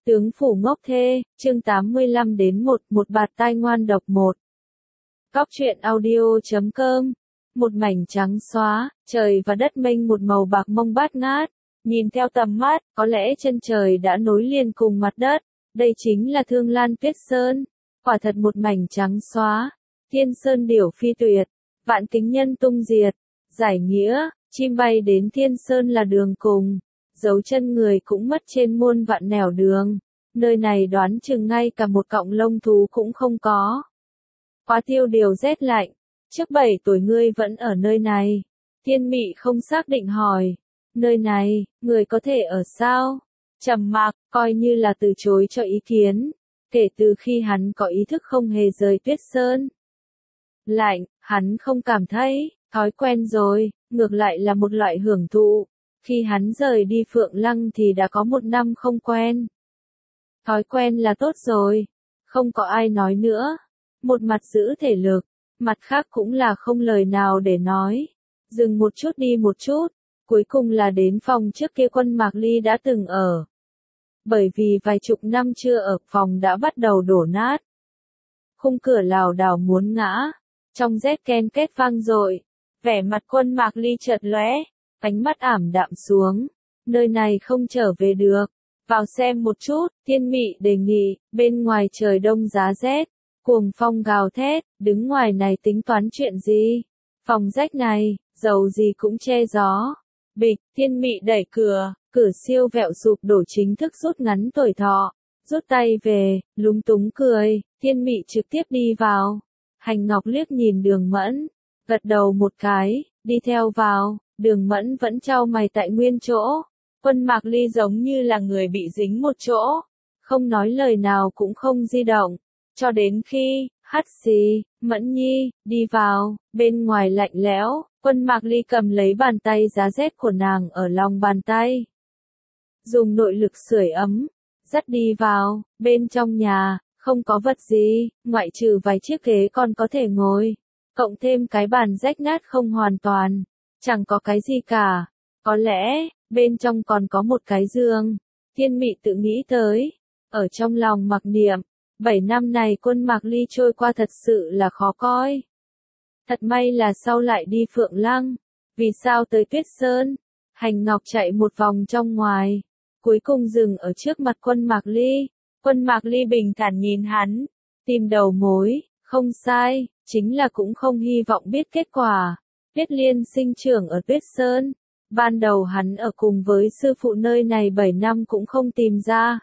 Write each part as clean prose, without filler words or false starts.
Tướng phủ ngốc thê, chương 85 đến 1, một bạt tai ngoan độc 1. Cóc truyện audio.com. Một mảnh trắng xóa, trời và đất mênh một màu bạc mông bát ngát. Nhìn theo tầm mắt, có lẽ chân trời đã nối liền cùng mặt đất. Đây chính là Thương Lan Tuyết Sơn. Quả thật một mảnh trắng xóa. Thiên sơn điểu phi tuyệt. Vạn kính nhân tung diệt. Giải nghĩa, chim bay đến thiên sơn là đường cùng. Dấu chân người cũng mất trên muôn vạn nẻo đường. Nơi này đoán chừng ngay cả một cọng lông thú cũng không có. Quá tiêu điều rét lạnh. Trước 7 tuổi ngươi vẫn ở nơi này. Thiên Mị không xác định hỏi. Nơi này, người có thể ở sao? Trầm mặc, coi như là từ chối cho ý kiến. Kể từ khi hắn có ý thức không hề rời Tuyết Sơn. Lạnh, hắn không cảm thấy, thói quen rồi, ngược lại là một loại hưởng thụ. Khi hắn rời đi Phượng Lăng thì đã có 1 năm không quen. Thói quen là tốt rồi, không có ai nói nữa. Một mặt giữ thể lực, mặt khác cũng là không lời nào để nói. Dừng một chút đi một chút, cuối cùng là đến phòng trước kia Quân Mạc Ly đã từng ở. Bởi vì vài chục năm chưa ở, phòng đã bắt đầu đổ nát. Khung cửa lảo đảo muốn ngã, trong rét ken két vang dội. Vẻ mặt Quân Mạc Ly chợt lóe, ánh mắt ảm đạm xuống. Nơi này không trở về được. Vào xem một chút, Thiên Mị đề nghị, bên ngoài trời đông giá rét, cuồng phong gào thét, đứng ngoài này tính toán chuyện gì? Phòng rách này, dầu gì cũng che gió. Bịch, Thiên Mị đẩy cửa, cửa siêu vẹo sụp đổ chính thức rút ngắn tuổi thọ. Rút tay về, lúng túng cười, Thiên Mị trực tiếp đi vào. Hành Ngọc liếc nhìn Đường Mẫn, gật đầu một cái, đi theo vào. Đường Mẫn vẫn chau mày tại nguyên chỗ. Quân Mạc Ly giống như là người bị dính một chỗ, không nói lời nào cũng không di động, cho đến khi, hắt xì, Mẫn Nhi, đi vào, bên ngoài lạnh lẽo, Quân Mạc Ly cầm lấy bàn tay giá rét của nàng ở lòng bàn tay. Dùng nội lực sưởi ấm, dắt đi vào, bên trong nhà, không có vật gì, ngoại trừ vài chiếc ghế còn có thể ngồi, cộng thêm cái bàn rách nát không hoàn toàn, chẳng có cái gì cả, có lẽ bên trong còn có một cái giường. Thiên Mị tự nghĩ tới, ở trong lòng mặc niệm, 7 năm này Quân Mạc Ly trôi qua thật sự là khó coi. Thật may là sau lại đi Phượng Lăng, vì sao tới Tuyết Sơn? Hành Ngọc chạy một vòng trong ngoài, cuối cùng dừng ở trước mặt Quân Mạc Ly. Quân Mạc Ly bình thản nhìn hắn, tìm đầu mối, không sai, chính là cũng không hy vọng biết kết quả. Tuyết Liên sinh trưởng ở Tuyết Sơn. Ban đầu hắn ở cùng với sư phụ nơi này 7 năm cũng không tìm ra.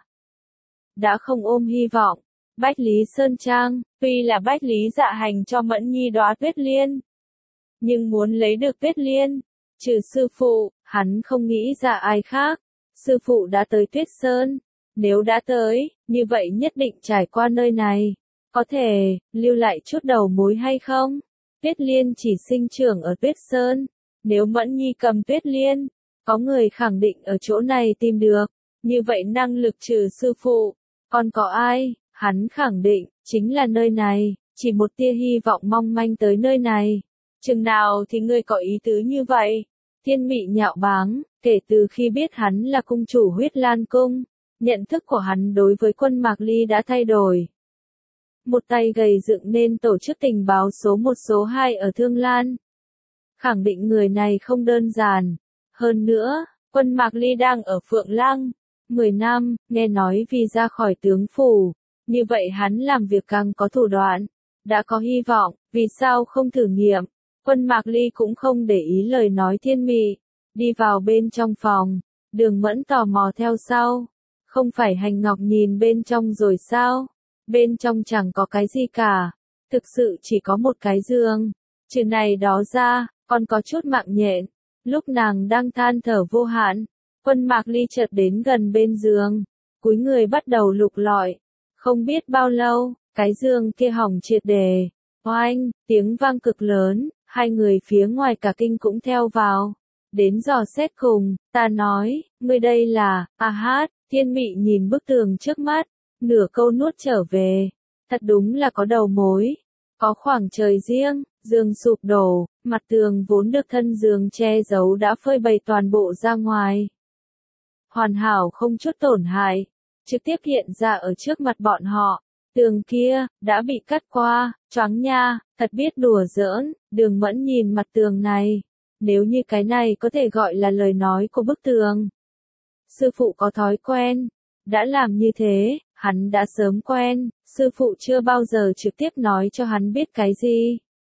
Đã không ôm hy vọng. Bách Lý Sơn Trang, tuy là Bách Lý Dạ Hành cho Mẫn Nhi đóa Tuyết Liên. Nhưng muốn lấy được Tuyết Liên, trừ sư phụ, hắn không nghĩ ra ai khác. Sư phụ đã tới Tuyết Sơn. Nếu đã tới, như vậy nhất định trải qua nơi này. Có thể, lưu lại chút đầu mối hay không? Tuyết Liên chỉ sinh trưởng ở Tuyết Sơn. Nếu Mẫn Nhi cầm Tuyết Liên, có người khẳng định ở chỗ này tìm được, như vậy năng lực trừ sư phụ, còn có ai, hắn khẳng định, chính là nơi này, chỉ một tia hy vọng mong manh tới nơi này. Chừng nào thì ngươi có ý tứ như vậy? Thiên Mị nhạo báng, kể từ khi biết hắn là cung chủ Huyết Lan Cung, nhận thức của hắn đối với Quân Mạc Ly đã thay đổi. Một tay gầy dựng nên tổ chức tình báo số 1 số 2 ở Thương Lan. Khẳng định người này không đơn giản. Hơn nữa, Quân Mạc Ly đang ở Phượng Lăng. 10 năm, nghe nói vì ra khỏi tướng phủ. Như vậy hắn làm việc càng có thủ đoạn. Đã có hy vọng, vì sao không thử nghiệm? Quân Mạc Ly cũng không để ý lời nói Thiên Mị. Đi vào bên trong phòng. Đường Mẫn tò mò theo sau. Không phải Hành Ngọc nhìn bên trong rồi sao? Bên trong chẳng có cái gì cả. Thực sự chỉ có một cái giường. Trừ này đó ra, còn có chút mạng nhện. Lúc nàng đang than thở vô hạn, Quân Mạc Ly chợt đến gần bên giường, cúi người bắt đầu lục lọi. Không biết bao lâu, cái giường kia hỏng triệt để. Oanh, tiếng vang cực lớn, hai người phía ngoài cả kinh cũng theo vào. Đến dò xét cùng, ta nói, ngươi đây là, hát, Thiên Mị nhìn bức tường trước mắt, nửa câu nuốt trở về. Thật đúng là có đầu mối. Có khoảng trời riêng, giường sụp đổ, mặt tường vốn được thân giường che giấu đã phơi bày toàn bộ ra ngoài. Hoàn hảo không chút tổn hại. trực tiếp hiện ra ở trước mặt bọn họ. Tường kia, đã bị cắt qua, choáng nha, thật biết đùa giỡn, Đường Mẫn nhìn mặt tường này. Nếu như cái này có thể gọi là lời nói của bức tường. Sư phụ có thói quen, đã làm như thế, hắn đã sớm quen, sư phụ chưa bao giờ trực tiếp nói cho hắn biết cái gì.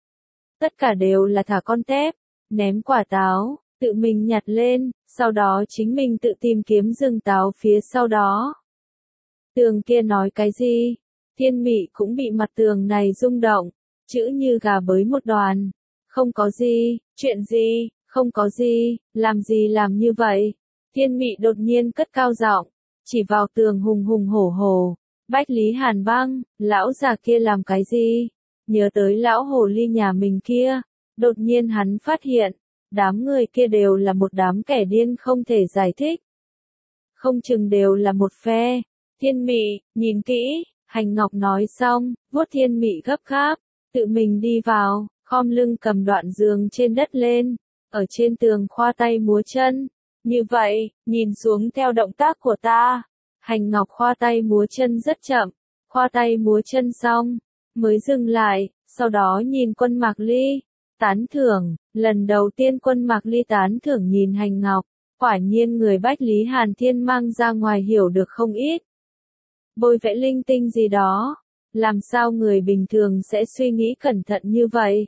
Tất cả đều là thả con tép, ném quả táo, tự mình nhặt lên, sau đó chính mình tự tìm kiếm rừng táo phía sau đó. Tường kia nói cái gì? Thiên Mị cũng bị mặt tường này rung động, chữ như gà bới một đoàn. Không có gì, chuyện gì, không có gì, làm gì làm như vậy? Thiên Mị đột nhiên cất cao giọng, chỉ vào tường hùng hùng hổ hổ. Bách Lý Hàn Băng, lão già kia làm cái gì? Nhớ tới lão hồ ly nhà mình kia, đột nhiên hắn phát hiện, đám người kia đều là một đám kẻ điên không thể giải thích. Không chừng đều là một phe. Thiên Mị, nhìn kỹ, Hành Ngọc nói xong, vuốt Thiên Mị gấp gáp, tự mình đi vào, khom lưng cầm đoạn giường trên đất lên, ở trên tường khoa tay múa chân. Như vậy, nhìn xuống theo động tác của ta. Hành Ngọc khoa tay múa chân rất chậm, khoa tay múa chân xong, mới dừng lại, sau đó nhìn Quân Mạc Ly, tán thưởng, lần đầu tiên Quân Mạc Ly tán thưởng nhìn Hành Ngọc, quả nhiên người Bách Lý Hàn Thiên mang ra ngoài hiểu được không ít. Bôi vẽ linh tinh gì đó, làm sao người bình thường sẽ suy nghĩ cẩn thận như vậy?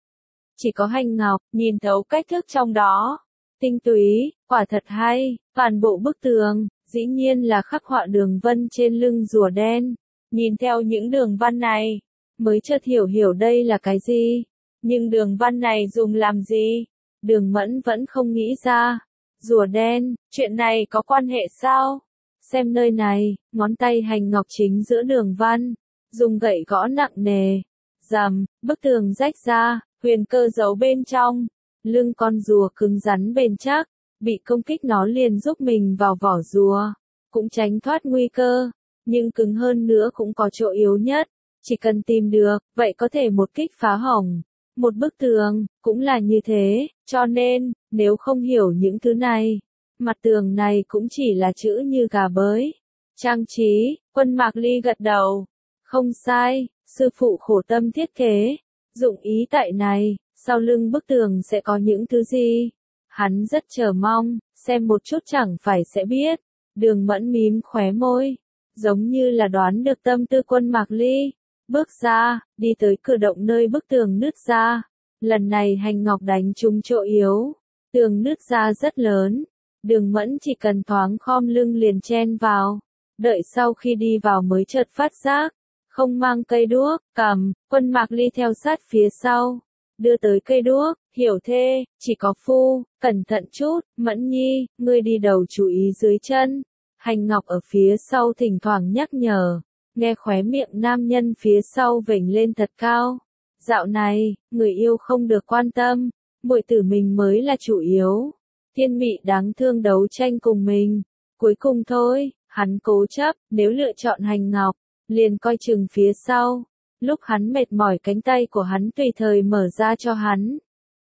Chỉ có Hành Ngọc, nhìn thấu cách thức trong đó. Tinh túy, quả thật hay, toàn bộ bức tường, dĩ nhiên là khắc họa đường vân trên lưng rùa đen. Nhìn theo những đường văn này, mới chợt hiểu đây là cái gì. Nhưng đường văn này dùng làm gì? Đường Mẫn vẫn không nghĩ ra. Rùa đen, chuyện này có quan hệ sao? Xem nơi này, ngón tay Hành Ngọc chính giữa đường văn, dùng gậy gõ nặng nề. Rầm, bức tường rách ra, huyền cơ giấu bên trong. Lưng con rùa cứng rắn bền chắc, bị công kích nó liền giúp mình vào vỏ rùa, cũng tránh thoát nguy cơ, nhưng cứng hơn nữa cũng có chỗ yếu nhất, chỉ cần tìm được, vậy có thể một kích phá hỏng. Một bức tường, cũng là như thế, cho nên, nếu không hiểu những thứ này, mặt tường này cũng chỉ là chữ như gà bới. Trang trí, Quân Mạc Ly gật đầu. Không sai, sư phụ khổ tâm thiết kế, dụng ý tại này. Sau lưng bức tường sẽ có những thứ gì? Hắn rất chờ mong, xem một chút chẳng phải sẽ biết. Đường Mẫn mím khóe môi, giống như là đoán được tâm tư Quân Mạc Ly. Bước ra, đi tới cửa động nơi bức tường nứt ra. Lần này Hành Ngọc đánh trúng chỗ yếu. Tường nứt ra rất lớn. Đường Mẫn chỉ cần thoáng khom lưng liền chen vào. Đợi sau khi đi vào mới chợt phát giác. Không mang cây đuốc, cầm, Quân Mạc Ly theo sát phía sau. Đưa tới cây đuốc, Hiểu thê, chỉ có phu, cẩn thận chút, Mẫn nhi, ngươi đi đầu chú ý dưới chân. Hành Ngọc ở phía sau thỉnh thoảng nhắc nhở, nghe khóe miệng nam nhân phía sau vểnh lên thật cao. Dạo này, người yêu không được quan tâm, muội tử mình mới là chủ yếu. Thiên Mị đáng thương đấu tranh cùng mình. Cuối cùng thôi, hắn cố chấp, nếu lựa chọn Hành Ngọc, liền coi chừng phía sau. Lúc hắn mệt mỏi cánh tay của hắn tùy thời mở ra cho hắn.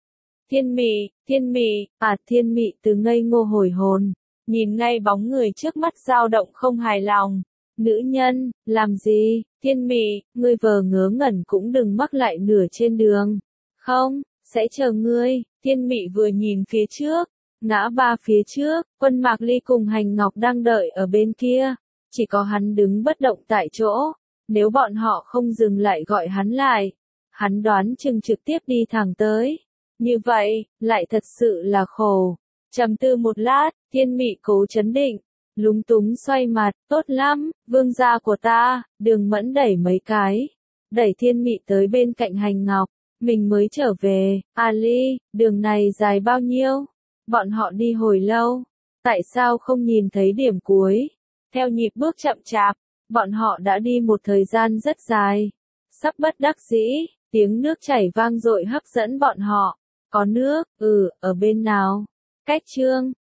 Thiên Mị, Thiên Mị từ ngây ngô hồi hồn, nhìn ngay bóng người trước mắt dao động không hài lòng. Nữ nhân, làm gì? Thiên Mị, ngươi vờ ngớ ngẩn cũng đừng mắc lại nửa trên đường. Không, sẽ chờ ngươi. Thiên Mị vừa nhìn phía trước, ngã ba phía trước, Quân Mạc Ly cùng Hành Ngọc đang đợi ở bên kia. Chỉ có hắn đứng bất động tại chỗ. Nếu bọn họ không dừng lại gọi hắn lại, hắn đoán chừng trực tiếp đi thẳng tới. Như vậy, lại thật sự là khổ. Trầm tư một lát, Thiên Mị cố chấn định, lúng túng xoay mặt, tốt lắm, vương gia của ta. Đường Mẫn đẩy mấy cái, đẩy Thiên Mị tới bên cạnh Hành Ngọc, mình mới trở về. Ali, đường này dài bao nhiêu? Bọn họ đi hồi lâu, tại sao không nhìn thấy điểm cuối? Theo nhịp bước chậm chạp, bọn họ đã đi một thời gian rất dài. Sắp bất đắc dĩ, tiếng nước chảy vang dội hấp dẫn bọn họ. Có nước, ở bên nào? Cách chương